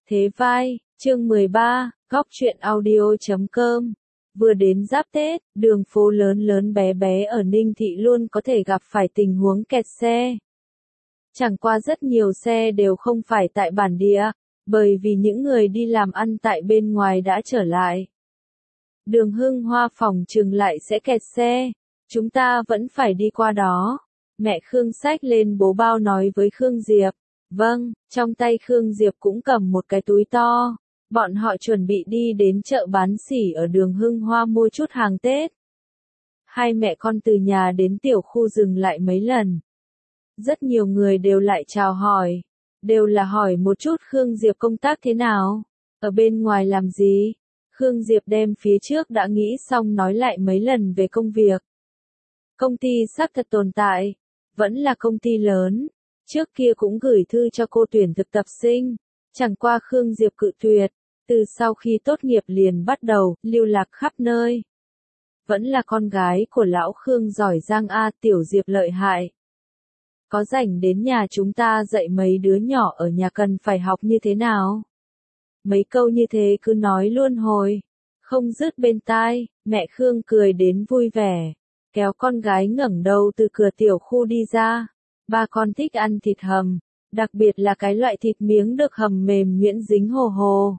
Thế vai, chương 13, góc truyện audio.com. Vừa đến giáp Tết, đường phố lớn lớn bé bé ở Ninh Thị luôn có thể gặp phải tình huống kẹt xe. Chẳng qua rất nhiều xe đều không phải tại bản địa, bởi vì những người đi làm ăn tại bên ngoài đã trở lại. Đường Hưng Hoa phòng chừng lại sẽ kẹt xe, chúng ta vẫn phải đi qua đó. Mẹ Khương xách lên bố bao nói với Khương Diệp. Vâng, trong tay Khương Diệp cũng cầm một cái túi to. Bọn họ chuẩn bị đi đến chợ bán sỉ ở đường Hưng Hoa mua chút hàng Tết. Hai mẹ con từ nhà đến tiểu khu dừng lại mấy lần. Rất nhiều người đều lại chào hỏi. Đều là hỏi một chút Khương Diệp công tác thế nào, ở bên ngoài làm gì. Khương Diệp đem phía trước đã nghĩ xong nói lại mấy lần về công việc. Công ty xác thật tồn tại, vẫn là công ty lớn. Trước kia cũng gửi thư cho cô tuyển thực tập sinh, chẳng qua Khương Diệp cự tuyệt, từ sau khi tốt nghiệp liền bắt đầu lưu lạc khắp nơi. Vẫn là con gái của lão Khương giỏi giang a, tiểu Diệp lợi hại. Có rảnh đến nhà chúng ta dạy mấy đứa nhỏ ở nhà cần phải học như thế nào. Mấy câu như thế cứ nói luôn hồi, không dứt bên tai. Mẹ Khương cười đến vui vẻ, kéo con gái ngẩng đầu từ cửa tiểu khu đi ra. Ba con thích ăn thịt hầm, đặc biệt là cái loại thịt miếng được hầm mềm nhuyễn dính hồ hồ.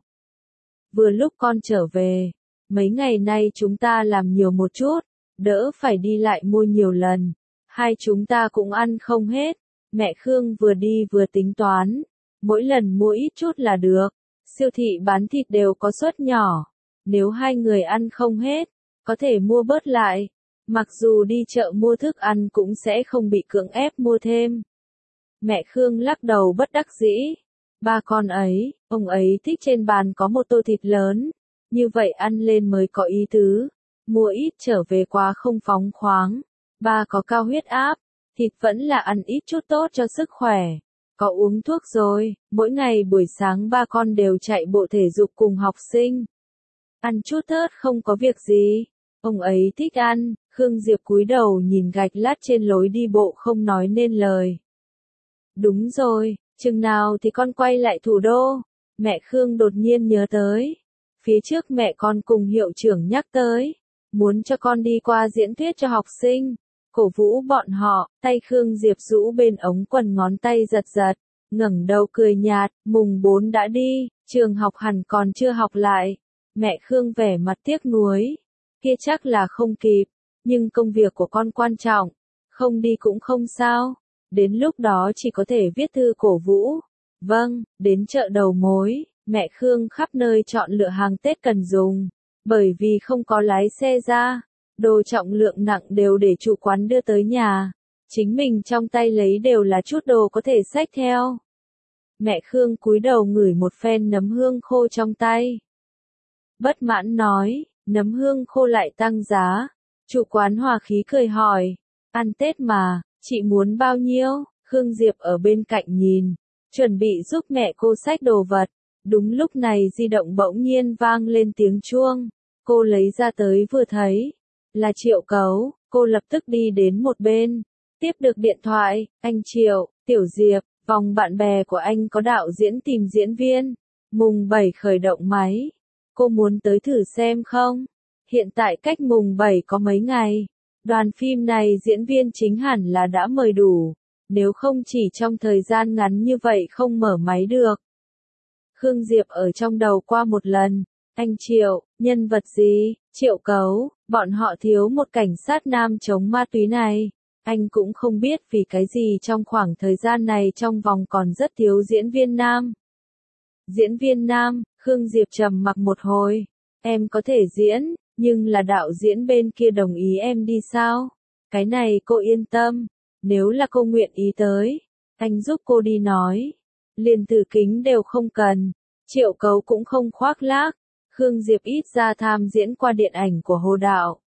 Vừa lúc con trở về, mấy ngày nay chúng ta làm nhiều một chút, đỡ phải đi lại mua nhiều lần. Hai chúng ta cũng ăn không hết. Mẹ Khương vừa đi vừa tính toán, mỗi lần mua ít chút là được. Siêu thị bán thịt đều có suất nhỏ, nếu hai người ăn không hết, có thể mua bớt lại. Mặc dù đi chợ mua thức ăn cũng sẽ không bị cưỡng ép mua thêm. Mẹ Khương lắc đầu bất đắc dĩ. Ba con ấy, ông ấy thích trên bàn có một tô thịt lớn, như vậy ăn lên mới có ý tứ. Mua ít trở về quá không phóng khoáng. Ba có cao huyết áp, thịt vẫn là ăn ít chút tốt cho sức khỏe. Có uống thuốc rồi, mỗi ngày buổi sáng ba con đều chạy bộ thể dục cùng học sinh. Ăn chút thớt không có việc gì. Ông ấy thích ăn. Khương Diệp cúi đầu nhìn gạch lát trên lối đi bộ không nói nên lời. Đúng rồi, chừng nào thì con quay lại thủ đô? Mẹ Khương đột nhiên nhớ tới. Phía trước mẹ con cùng hiệu trưởng nhắc tới, muốn cho con đi qua diễn thuyết cho học sinh, cổ vũ bọn họ. Tay Khương Diệp rũ bên ống quần, ngón tay giật giật, ngẩng đầu cười nhạt. Mùng 4 đã đi, trường học hẳn còn chưa học lại. Mẹ Khương vẻ mặt tiếc nuối. Kia chắc là không kịp, nhưng công việc của con quan trọng, không đi cũng không sao. Đến lúc đó chỉ có thể viết thư cổ vũ. Vâng, đến chợ đầu mối, mẹ Khương khắp nơi chọn lựa hàng Tết cần dùng, bởi vì không có lái xe ra, đồ trọng lượng nặng đều để chủ quán đưa tới nhà, chính mình trong tay lấy đều là chút đồ có thể xách theo. Mẹ Khương cúi đầu ngửi một phen nấm hương khô trong tay, bất mãn nói, nấm hương khô lại tăng giá. Chủ quán hòa khí cười hỏi, ăn Tết mà, chị muốn bao nhiêu? Khương Diệp ở bên cạnh nhìn, chuẩn bị giúp mẹ cô xách đồ vật. Đúng lúc này di động bỗng nhiên vang lên tiếng chuông. Cô lấy ra tới vừa thấy, là Triệu Cấu. Cô lập tức đi đến một bên, tiếp được điện thoại. Anh Triệu, Tiểu Diệp, vòng bạn bè của anh có đạo diễn tìm diễn viên, mùng 7 khởi động máy. Cô muốn tới thử xem không? Hiện tại cách mùng 7 có mấy ngày. Đoàn phim này diễn viên chính hẳn là đã mời đủ, nếu không chỉ trong thời gian ngắn như vậy không mở máy được. Khương Diệp ở trong đầu qua một lần. Anh Triệu, nhân vật gì? Triệu Cấu, bọn họ thiếu một cảnh sát nam chống ma túy này. Anh cũng không biết vì cái gì trong khoảng thời gian này trong vòng còn rất thiếu diễn viên nam. Diễn viên nam, Khương Diệp trầm mặc một hồi. Em có thể diễn, nhưng là đạo diễn bên kia đồng ý em đi sao? Cái này cô yên tâm, nếu là cô nguyện ý tới, anh giúp cô đi nói. Liền từ kính đều không cần. Triệu Cấu cũng không khoác lác. Khương Diệp ít ra tham diễn qua điện ảnh của Hồ Đạo.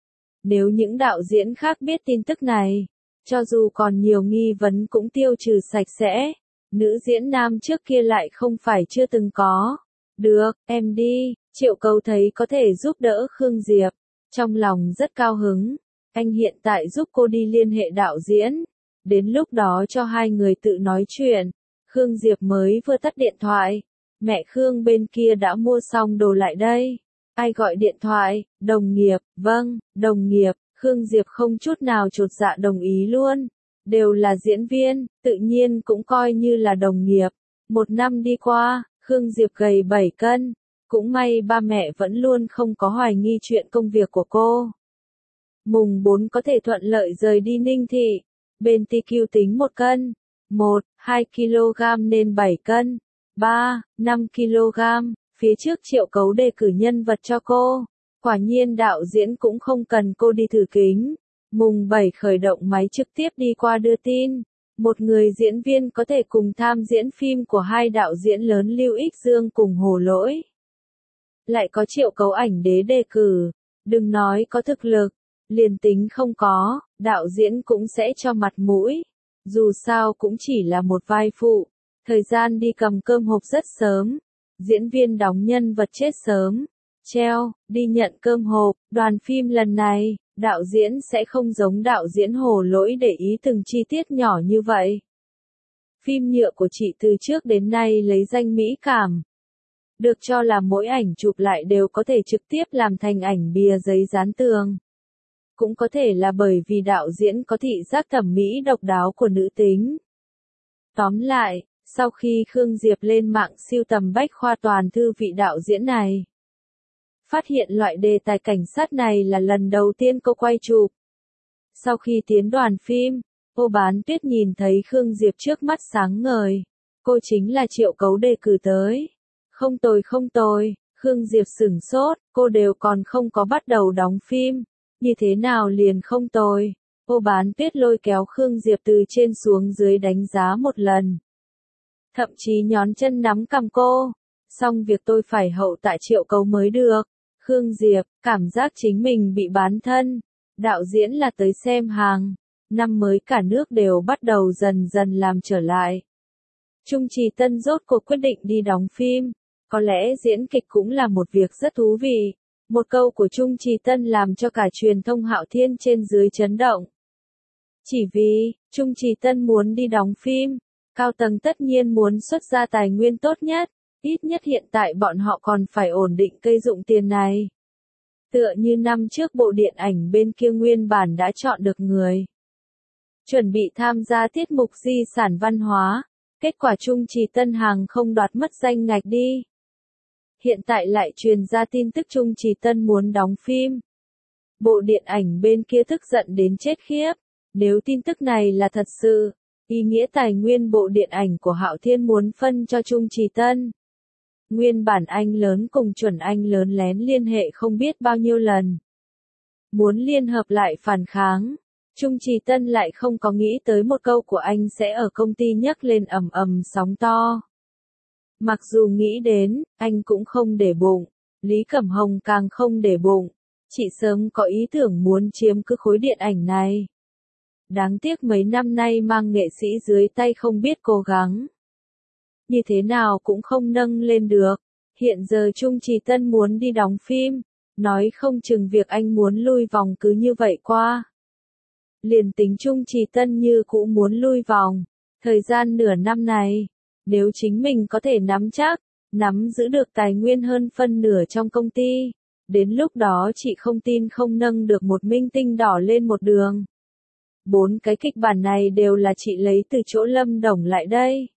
Nếu những đạo diễn khác biết tin tức này, cho dù còn nhiều nghi vấn cũng tiêu trừ sạch sẽ. Nữ diễn nam trước kia lại không phải chưa từng có. Được, em đi. Triệu Cấu thấy có thể giúp đỡ Khương Diệp, trong lòng rất cao hứng. Anh hiện tại giúp cô đi liên hệ đạo diễn, đến lúc đó cho hai người tự nói chuyện. Khương Diệp mới vừa tắt điện thoại, Mẹ Khương bên kia đã mua xong đồ lại đây. Ai gọi điện thoại? Đồng nghiệp, vâng, đồng nghiệp. Khương Diệp không chút nào chột dạ đồng ý luôn. Đều là diễn viên, tự nhiên cũng coi như là đồng nghiệp. Một năm đi qua, Khương Diệp gầy 7 cân. Cũng may ba mẹ vẫn luôn không có hoài nghi chuyện công việc của cô. Mùng 4 có thể thuận lợi rời đi Ninh Thị. Bên TQ tính 1 cân. 1, 2 kg nên 7 cân. 3, 5 kg. Phía trước Triệu Cấu đề cử nhân vật cho cô. Quả nhiên đạo diễn cũng không cần cô đi thử kính. Mùng 7 khởi động máy trực tiếp đi qua đưa tin. Một người diễn viên có thể cùng tham diễn phim của hai đạo diễn lớn Lưu Ích Dương cùng Hồ Lỗi. Lại có Triệu Cấu ảnh đế đề cử. Đừng nói có thực lực. Liền tính không có, đạo diễn cũng sẽ cho mặt mũi. Dù sao cũng chỉ là một vai phụ. Thời gian đi cầm cơm hộp rất sớm. Diễn viên đóng nhân vật chết sớm. Treo, đi nhận cơm hộp. Đoàn phim lần này, đạo diễn sẽ không giống đạo diễn Hồ Lỗi để ý từng chi tiết nhỏ như vậy. Phim nhựa của chị từ trước đến nay lấy danh mỹ cảm. Được cho là mỗi ảnh chụp lại đều có thể trực tiếp làm thành ảnh bìa giấy dán tường. Cũng có thể là bởi vì đạo diễn có thị giác thẩm mỹ độc đáo của nữ tính. Tóm lại, sau khi Khương Diệp lên mạng siêu tầm bách khoa toàn thư vị đạo diễn này, phát hiện loại đề tài cảnh sát này là lần đầu tiên cô quay chụp. Sau khi tiến đoàn phim, cô Bán Tuyết nhìn thấy Khương Diệp trước mắt sáng ngời. Cô chính là Triệu Cấu đề cử tới. Không tồi không tồi, Khương Diệp sửng sốt, cô đều còn không có bắt đầu đóng phim. Như thế nào liền không tồi. Cô Bán Tuyết lôi kéo Khương Diệp từ trên xuống dưới đánh giá một lần. Thậm chí nhón chân nắm cằm cô. Xong việc tôi phải hậu tại Triệu Cấu mới được. Khương Diệp, cảm giác chính mình bị bán thân. Đạo diễn là tới xem hàng. Năm mới cả nước đều bắt đầu dần dần làm trở lại. Trung Trì Tân rốt cuộc quyết định đi đóng phim. Có lẽ diễn kịch cũng là một việc rất thú vị. Một câu của Trung Trì Tân làm cho cả truyền thông Hạo Thiên trên dưới chấn động. Chỉ vì, Trung Trì Tân muốn đi đóng phim, cao tầng tất nhiên muốn xuất ra tài nguyên tốt nhất, ít nhất hiện tại bọn họ còn phải ổn định cây dụng tiền này. Tựa như năm trước bộ điện ảnh bên kia nguyên bản đã chọn được người. Chuẩn bị tham gia tiết mục di sản văn hóa, kết quả Trung Trì Tân hàng không đoạt mất danh ngạch đi. Hiện tại lại truyền ra tin tức Trung Trì Tân muốn đóng phim. Bộ điện ảnh bên kia tức giận đến chết khiếp. Nếu tin tức này là thật sự, ý nghĩa tài nguyên bộ điện ảnh của Hạo Thiên muốn phân cho Trung Trì Tân. Nguyên bản anh lớn cùng chuẩn anh lớn lén liên hệ không biết bao nhiêu lần. Muốn liên hợp lại phản kháng. Trung Trì Tân lại không có nghĩ tới một câu của anh sẽ ở công ty nhấc lên ầm ầm sóng to. Mặc dù nghĩ đến, anh cũng không để bụng. Lý Cẩm Hồng càng không để bụng. Chị sớm có ý tưởng muốn chiếm cứ khối điện ảnh này. Đáng tiếc mấy năm nay mang nghệ sĩ dưới tay không biết cố gắng. Như thế nào cũng không nâng lên được. Hiện giờ Trung Trì Tân muốn đi đóng phim. Nói không chừng việc anh muốn lui vòng cứ như vậy qua. Liền tính Trung Trì Tân như cũ muốn lui vòng. Thời gian nửa năm này, nếu chính mình có thể nắm chắc, nắm giữ được tài nguyên hơn phân nửa trong công ty. Đến lúc đó chị không tin không nâng được một minh tinh đỏ lên một đường. 4 cái kịch bản này đều là chị lấy từ chỗ Lâm Đồng lại đây.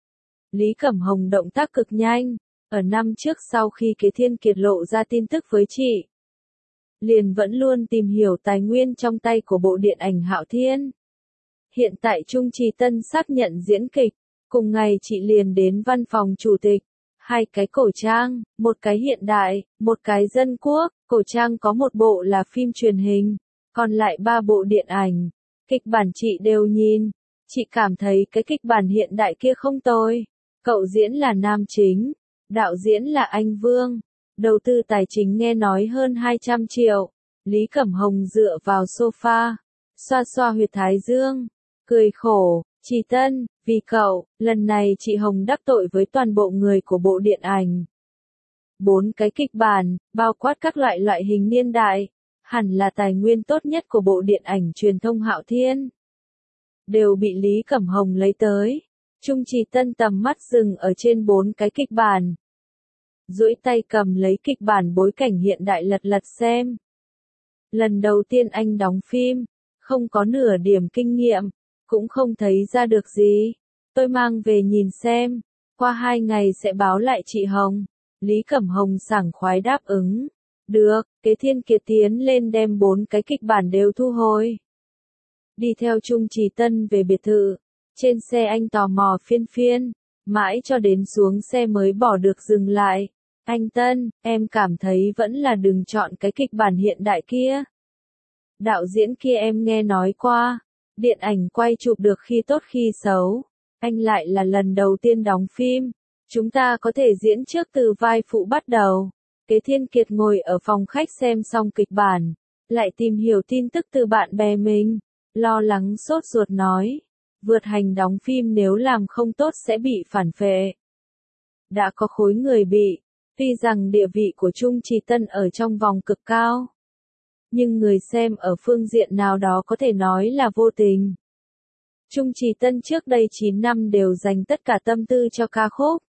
Lý Cẩm Hồng động tác cực nhanh. Ở năm trước sau khi Kế Thiên Kiệt lộ ra tin tức với chị, liền vẫn luôn tìm hiểu tài nguyên trong tay của bộ điện ảnh Hạo Thiên. Hiện tại Trung Trì Tân xác nhận diễn kịch. Cùng ngày chị liền đến văn phòng chủ tịch. 2 cái cổ trang, một cái hiện đại, một cái dân quốc. Cổ trang có một bộ là phim truyền hình, còn lại 3 bộ điện ảnh. Kịch bản chị đều nhìn. Chị cảm thấy cái kịch bản hiện đại kia không tồi. Cậu diễn là nam chính, đạo diễn là anh Vương. Đầu tư tài chính nghe nói hơn 200 triệu. Lý Cẩm Hồng dựa vào sofa, xoa xoa huyệt thái dương, cười khổ. Trì Tân, vì cậu, lần này chị Hồng đắc tội với toàn bộ người của bộ điện ảnh. 4 cái kịch bản, bao quát các loại hình niên đại, hẳn là tài nguyên tốt nhất của bộ điện ảnh truyền thông Hạo Thiên. Đều bị Lý Cẩm Hồng lấy tới. Trung Trì Tân tầm mắt dừng ở trên 4 cái kịch bản. Duỗi tay cầm lấy kịch bản bối cảnh hiện đại lật lật xem. Lần đầu tiên anh đóng phim, không có nửa điểm kinh nghiệm, cũng không thấy ra được gì. Tôi mang về nhìn xem, qua 2 ngày sẽ báo lại chị Hồng. Lý Cẩm Hồng sảng khoái đáp ứng. Được, Kế Thiên Kiệt tiến lên đem 4 cái kịch bản đều thu hồi. Đi theo Trung Trì Tân về biệt thự. Trên xe anh tò mò phiên phiên, mãi cho đến xuống xe mới bỏ được dừng lại. Anh Tân, em cảm thấy vẫn là đừng chọn cái kịch bản hiện đại kia. Đạo diễn kia em nghe nói qua, điện ảnh quay chụp được khi tốt khi xấu. Anh lại là lần đầu tiên đóng phim, chúng ta có thể diễn trước từ vai phụ bắt đầu. Kế Thiên Kiệt ngồi ở phòng khách xem xong kịch bản, lại tìm hiểu tin tức từ bạn bè mình, lo lắng sốt ruột nói. Vượt hành đóng phim nếu làm không tốt sẽ bị phản phệ. Đã có khối người bị, tuy rằng địa vị của Trung Trì Tân ở trong vòng cực cao, nhưng người xem ở phương diện nào đó có thể nói là vô tình. Trung Trì Tân trước đây 9 năm đều dành tất cả tâm tư cho ca khúc.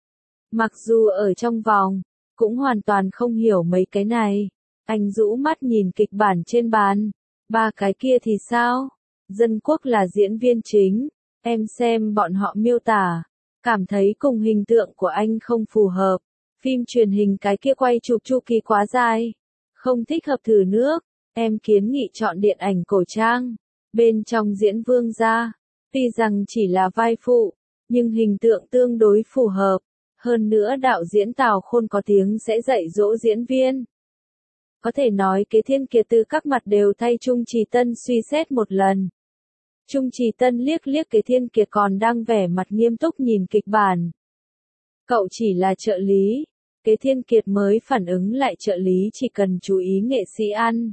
Mặc dù ở trong vòng, cũng hoàn toàn không hiểu mấy cái này. Anh rũ mắt nhìn kịch bản trên bàn. 3 cái kia thì sao? Dân Quốc là diễn viên chính. Em xem bọn họ miêu tả, cảm thấy cùng hình tượng của anh không phù hợp. Phim truyền hình cái kia quay chụp chu kỳ quá dài, không thích hợp thử nước. Em kiến nghị chọn điện ảnh cổ trang. Bên trong diễn vương gia, tuy rằng chỉ là vai phụ, nhưng hình tượng tương đối phù hợp. Hơn nữa đạo diễn Tào Khôn có tiếng sẽ dạy dỗ diễn viên. Có thể nói Kế Thiên Kiệt từ các mặt đều thay Trung Trì Tân suy xét một lần. Trung Trì Tân liếc liếc Kế Thiên Kiệt còn đang vẻ mặt nghiêm túc nhìn kịch bản. Cậu chỉ là trợ lý. Kế Thiên Kiệt mới phản ứng lại trợ lý chỉ cần chú ý nghệ sĩ ăn,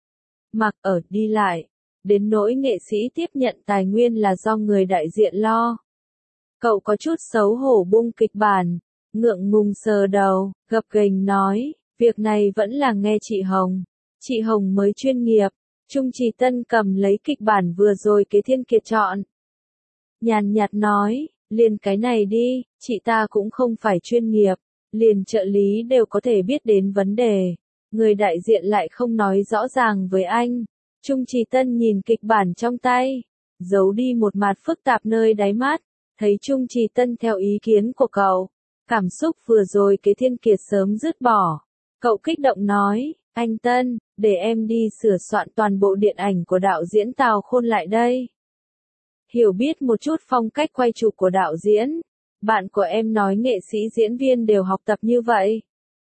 mặc ở đi lại. Đến nỗi nghệ sĩ tiếp nhận tài nguyên là do người đại diện lo. Cậu có chút xấu hổ buông kịch bản, ngượng ngùng sờ đầu, gập ghềnh nói, việc này vẫn là nghe chị Hồng. Chị Hồng mới chuyên nghiệp. Trung Trì Tân cầm lấy kịch bản vừa rồi Kế Thiên Kiệt chọn. Nhàn nhạt nói, liền cái này đi, chị ta cũng không phải chuyên nghiệp, liền trợ lý đều có thể biết đến vấn đề. Người đại diện lại không nói rõ ràng với anh. Trung Trì Tân nhìn kịch bản trong tay, giấu đi một mặt phức tạp nơi đáy mắt, thấy Trung Trì Tân theo ý kiến của cậu. Cảm xúc vừa rồi Kế Thiên Kiệt sớm dứt bỏ. Cậu kích động nói, anh Tân, để em đi sửa soạn toàn bộ điện ảnh của đạo diễn Tào Khôn lại đây. Hiểu biết một chút phong cách quay chụp của đạo diễn. Bạn của em nói nghệ sĩ diễn viên đều học tập như vậy.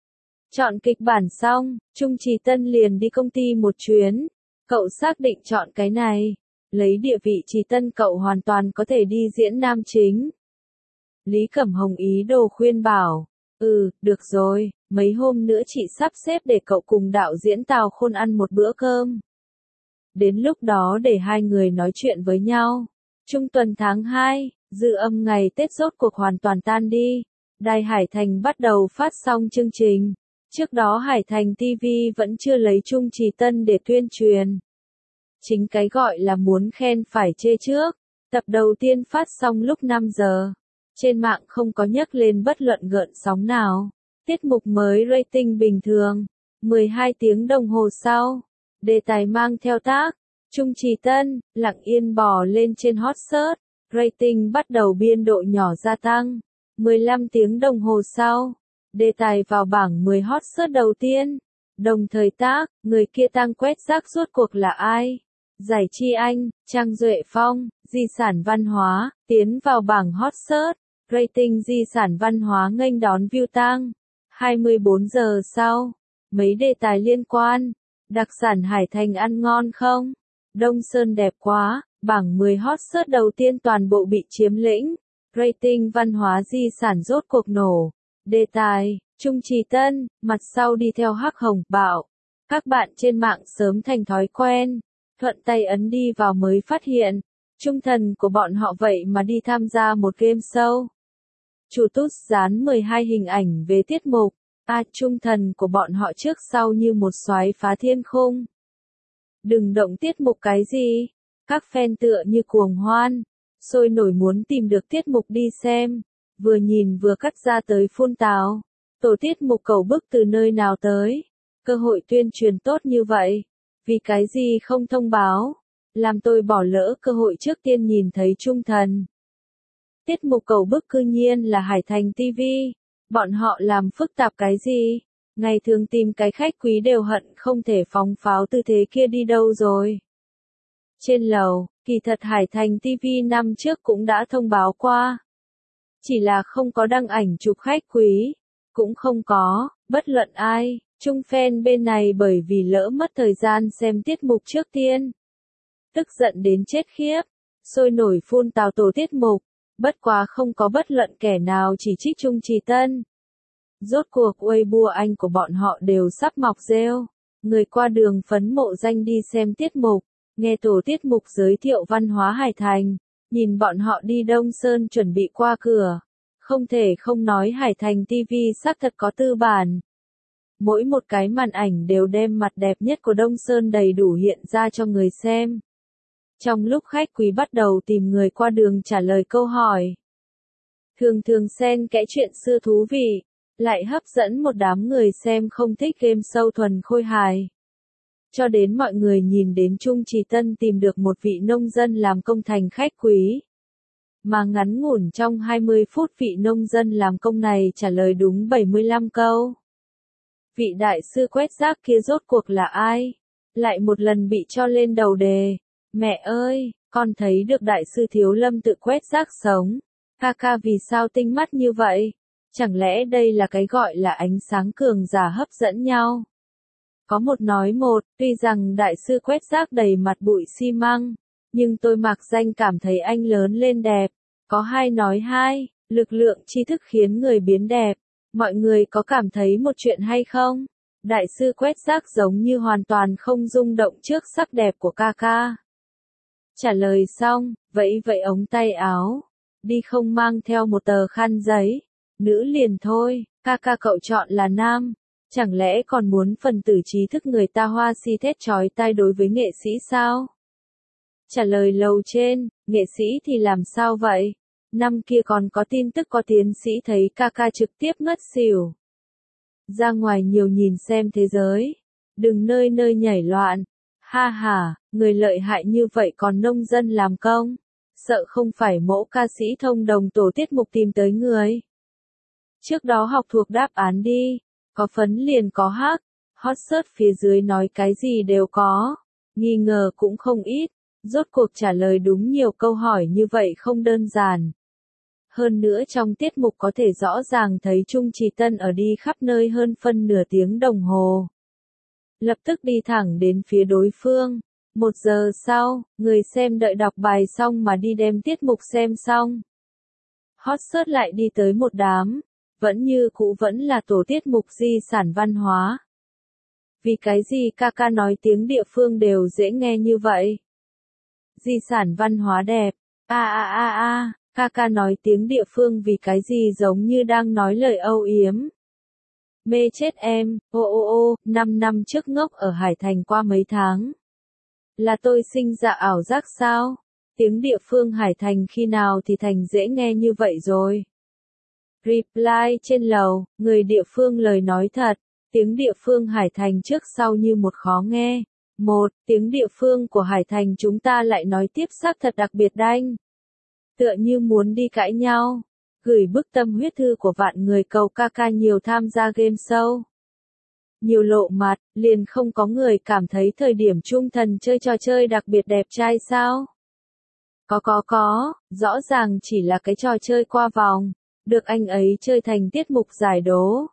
Chọn kịch bản xong, Trung Trì Tân liền đi công ty một chuyến. Cậu xác định chọn cái này. Lấy địa vị Trì Tân cậu hoàn toàn có thể đi diễn nam chính. Lý Cẩm Hồng ý đồ khuyên bảo. Được rồi, mấy hôm nữa chị sắp xếp để cậu cùng đạo diễn Tào Khôn ăn một bữa cơm. Đến lúc đó để hai người nói chuyện với nhau. Trung tuần tháng 2, dự âm ngày Tết rốt cuộc hoàn toàn tan đi. Đài Hải Thành bắt đầu phát xong chương trình. Trước đó Hải Thành TV vẫn chưa lấy Trung Trì Tân để tuyên truyền. Chính cái gọi là muốn khen phải chê trước. Tập đầu tiên phát xong lúc 5 giờ. Trên mạng không có nhắc lên bất luận gợn sóng nào. Tiết mục mới rating bình thường. 12 tiếng đồng hồ sau. Đề tài mang theo tác. Trung Trì Tân, lặng yên bò lên trên hot search. Rating bắt đầu biên độ nhỏ gia tăng. 15 tiếng đồng hồ sau. Đề tài vào bảng 10 hot search đầu tiên. Đồng thời tác, người kia tăng quét rác rốt cuộc là ai? Giải Chi Anh, Trang Duệ Phong, Di sản văn hóa, tiến vào bảng hot search. Rating di sản văn hóa nghênh đón view tăng. 24 giờ sau. Mấy đề tài liên quan. Đặc sản Hải Thành ăn ngon không? Đông Sơn đẹp quá. Bảng 10 hot search đầu tiên toàn bộ bị chiếm lĩnh. Rating văn hóa di sản rốt cuộc nổ. Đề tài, Trung Trì Tân, mặt sau đi theo Hắc Hồng, Bạo. Các bạn trên mạng sớm thành thói quen. Thuận tay ấn đi vào mới phát hiện. Trung thần của bọn họ vậy mà đi tham gia một game show. Chủ tút dán 12 hình ảnh về tiết mục. Trung thần của bọn họ trước sau như một soái phá thiên khung. Đừng động tiết mục cái gì. Các fan tựa như cuồng hoan. sôi nổi muốn tìm được tiết mục đi xem, vừa nhìn vừa cắt ra tới phun tào. Tổ tiết mục cầu bức từ nơi nào tới? Cơ hội tuyên truyền tốt như vậy, vì cái gì không thông báo? Làm tôi bỏ lỡ cơ hội trước tiên nhìn thấy Trung Thần. Tiết mục cầu bức cư nhiên là Hải Thành TV. Bọn họ làm phức tạp cái gì? Ngày thường tìm cái khách quý đều hận không thể phóng pháo tư thế kia đi đâu rồi. Trên lầu, kỳ thật Hải Thành TV năm trước cũng đã thông báo qua. Chỉ là không có đăng ảnh chụp khách quý. Cũng không có, bất luận ai, Trung fan bên này bởi vì lỡ mất thời gian xem tiết mục trước tiên. Tức giận đến chết khiếp, sôi nổi phun tào tổ tiết mục, bất quá không có bất luận kẻ nào chỉ trích Trung Trì Tân. Rốt cuộc Weibo Anh của bọn họ đều sắp mọc rêu, người qua đường phấn mộ danh đi xem tiết mục, nghe tổ tiết mục giới thiệu văn hóa Hải Thành, nhìn bọn họ đi Đông Sơn chuẩn bị qua cửa. Không thể không nói Hải Thành TV xác thật có tư bản. Mỗi một cái màn ảnh đều đem mặt đẹp nhất của Đông Sơn đầy đủ hiện ra cho người xem. Trong lúc khách quý bắt đầu tìm người qua đường trả lời câu hỏi, thường thường xen kẽ chuyện xưa thú vị, lại hấp dẫn một đám người xem không thích game show thuần khôi hài. Cho đến mọi người nhìn đến Trung Trì Tân tìm được một vị nông dân làm công thành khách quý. Mà ngắn ngủn trong 20 phút vị nông dân làm công này trả lời đúng 75 câu. Vị đại sư quét rác kia rốt cuộc là ai? Lại một lần bị cho lên đầu đề. Mẹ ơi, con thấy được đại sư Thiếu Lâm tự quét rác sống. Ca vì sao tinh mắt như vậy? Chẳng lẽ đây là cái gọi là ánh sáng cường giả hấp dẫn nhau? Có một nói một, tuy rằng đại sư quét rác đầy mặt bụi xi măng, nhưng tôi mặc danh cảm thấy anh lớn lên đẹp. Có hai nói hai, lực lượng tri thức khiến người biến đẹp. Mọi người có cảm thấy một chuyện hay không? Đại sư quét rác giống như hoàn toàn không rung động trước sắc đẹp của ca. Trả lời xong, vẫy ống tay áo. Đi không mang theo một tờ khăn giấy. Nữ liền thôi, ca cậu chọn là nam. Chẳng lẽ còn muốn phần tử trí thức người ta hoa si thét chói tai đối với nghệ sĩ sao? Trả lời lầu trên, nghệ sĩ thì làm sao vậy? Năm kia còn có tin tức có tiến sĩ thấy ca trực tiếp ngất xỉu. Ra ngoài nhiều nhìn xem thế giới. Đừng nơi nơi nhảy loạn. Ha ha, người lợi hại như vậy còn nông dân làm công. Sợ không phải mẫu ca sĩ thông đồng tổ tiết mục tìm tới người. Trước đó học thuộc đáp án đi. Có phấn liền có hắc. Hot search phía dưới nói cái gì đều có. Nghi ngờ cũng không ít. Rốt cuộc trả lời đúng nhiều câu hỏi như vậy không đơn giản. Hơn nữa trong tiết mục có thể rõ ràng thấy Trung Trì Tân ở đi khắp nơi hơn phân nửa tiếng đồng hồ. Lập tức đi thẳng đến phía đối phương. 1 giờ sau, người xem đợi đọc bài xong mà đi đem tiết mục xem xong. Hot search lại đi tới một đám. Vẫn như cũ vẫn là tổ tiết mục di sản văn hóa. Vì cái gì ca nói tiếng địa phương đều dễ nghe như vậy? Di sản văn hóa đẹp. Ca nói tiếng địa phương vì cái gì giống như đang nói lời âu yếm. Mê chết em, 5 năm trước ngốc ở Hải Thành qua mấy tháng. Là tôi sinh ra ảo giác sao? Tiếng địa phương Hải Thành khi nào thì thành dễ nghe như vậy rồi? Reply trên lầu, người địa phương lời nói thật, tiếng địa phương Hải Thành trước sau như một khó nghe. Tiếng địa phương của Hải Thành chúng ta lại nói tiếp xác thật đặc biệt đanh. Tựa như muốn đi cãi nhau. Gửi bức tâm huyết thư của vạn người cầu ca nhiều tham gia game show. Nhiều lộ mặt, liền không có người cảm thấy thời điểm Trung Thần chơi trò chơi đặc biệt đẹp trai sao? Có, rõ ràng chỉ là cái trò chơi qua vòng. Được anh ấy chơi thành tiết mục giải đố.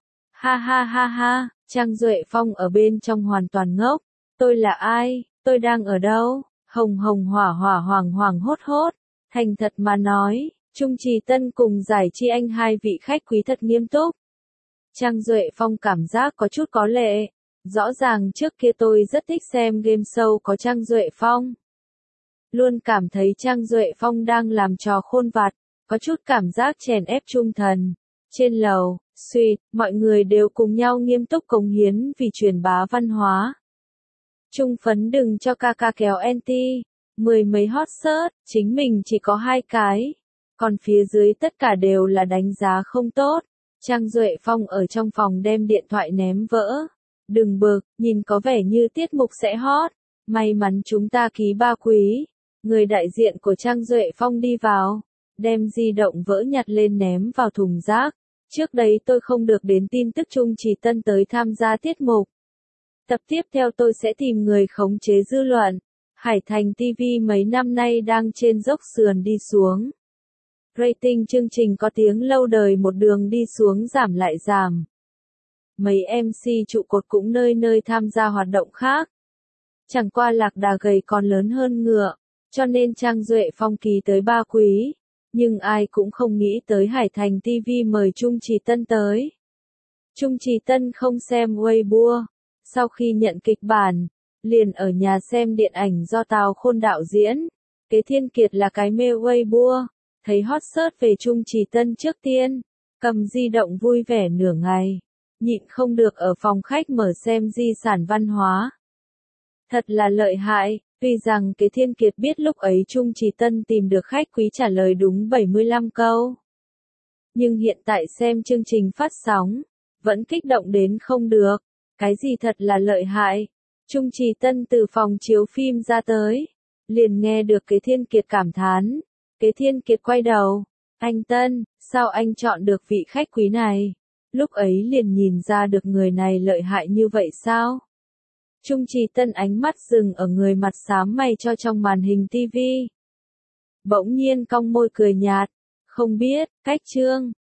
Ha, Trang Duệ Phong ở bên trong hoàn toàn ngốc. Tôi là ai? Tôi đang ở đâu? Hồng hỏa hoàng hốt. Thành thật mà nói, Trung Trì Tân cùng Giải Chi Anh hai vị khách quý thật nghiêm túc. Trang Duệ Phong cảm giác có chút có lệ. Rõ ràng trước kia tôi rất thích xem game show có Trang Duệ Phong. Luôn cảm thấy Trang Duệ Phong đang làm trò khôn vặt, có chút cảm giác chèn ép Trung Thần. Trên lầu, mọi người đều cùng nhau nghiêm túc cống hiến vì truyền bá văn hóa. Trung phấn đừng cho ca kéo anti. 10 mấy hot search, chính mình chỉ có 2 cái. Còn phía dưới tất cả đều là đánh giá không tốt. Trang Duệ Phong ở trong phòng đem điện thoại ném vỡ. Đừng bực, nhìn có vẻ như tiết mục sẽ hot. May mắn chúng ta ký ba quý. Người đại diện của Trang Duệ Phong đi vào, đem di động vỡ nhặt lên ném vào thùng rác. Trước đấy tôi không được đến tin tức Trung Trì Tân tới tham gia tiết mục. Tập tiếp theo tôi sẽ tìm người khống chế dư luận. Hải Thành TV mấy năm nay đang trên dốc sườn đi xuống. Rating chương trình có tiếng lâu đời một đường đi xuống giảm lại giảm. Mấy MC trụ cột cũng nơi nơi tham gia hoạt động khác. Chẳng qua lạc đà gầy còn lớn hơn ngựa, cho nên Trang Duệ Phong ký tới 3 quý. Nhưng ai cũng không nghĩ tới Hải Thành TV mời Trung Trì Tân tới. Trung Trì Tân không xem Weibo. Sau khi nhận kịch bản, liền ở nhà xem điện ảnh do Tào Khôn đạo diễn. Kế Thiên Kiệt là cái mê Weibo. Thấy hot search về Trung Trì Tân trước tiên, cầm di động vui vẻ nửa ngày, nhịn không được ở phòng khách mở xem di sản văn hóa. Thật là lợi hại, tuy rằng Kế Thiên Kiệt biết lúc ấy Trung Trì Tân tìm được khách quý trả lời đúng 75 câu. Nhưng hiện tại xem chương trình phát sóng, vẫn kích động đến không được, cái gì thật là lợi hại. Trung Trì Tân từ phòng chiếu phim ra tới, liền nghe được Kế Thiên Kiệt cảm thán. Kế Thiên Kiệt quay đầu, anh Tân, sao anh chọn được vị khách quý này? Lúc ấy liền nhìn ra được người này lợi hại như vậy sao? Trung Trì Tân ánh mắt dừng ở người mặt xám mày cho trong màn hình TV. Bỗng nhiên cong môi cười nhạt, không biết, cách chương.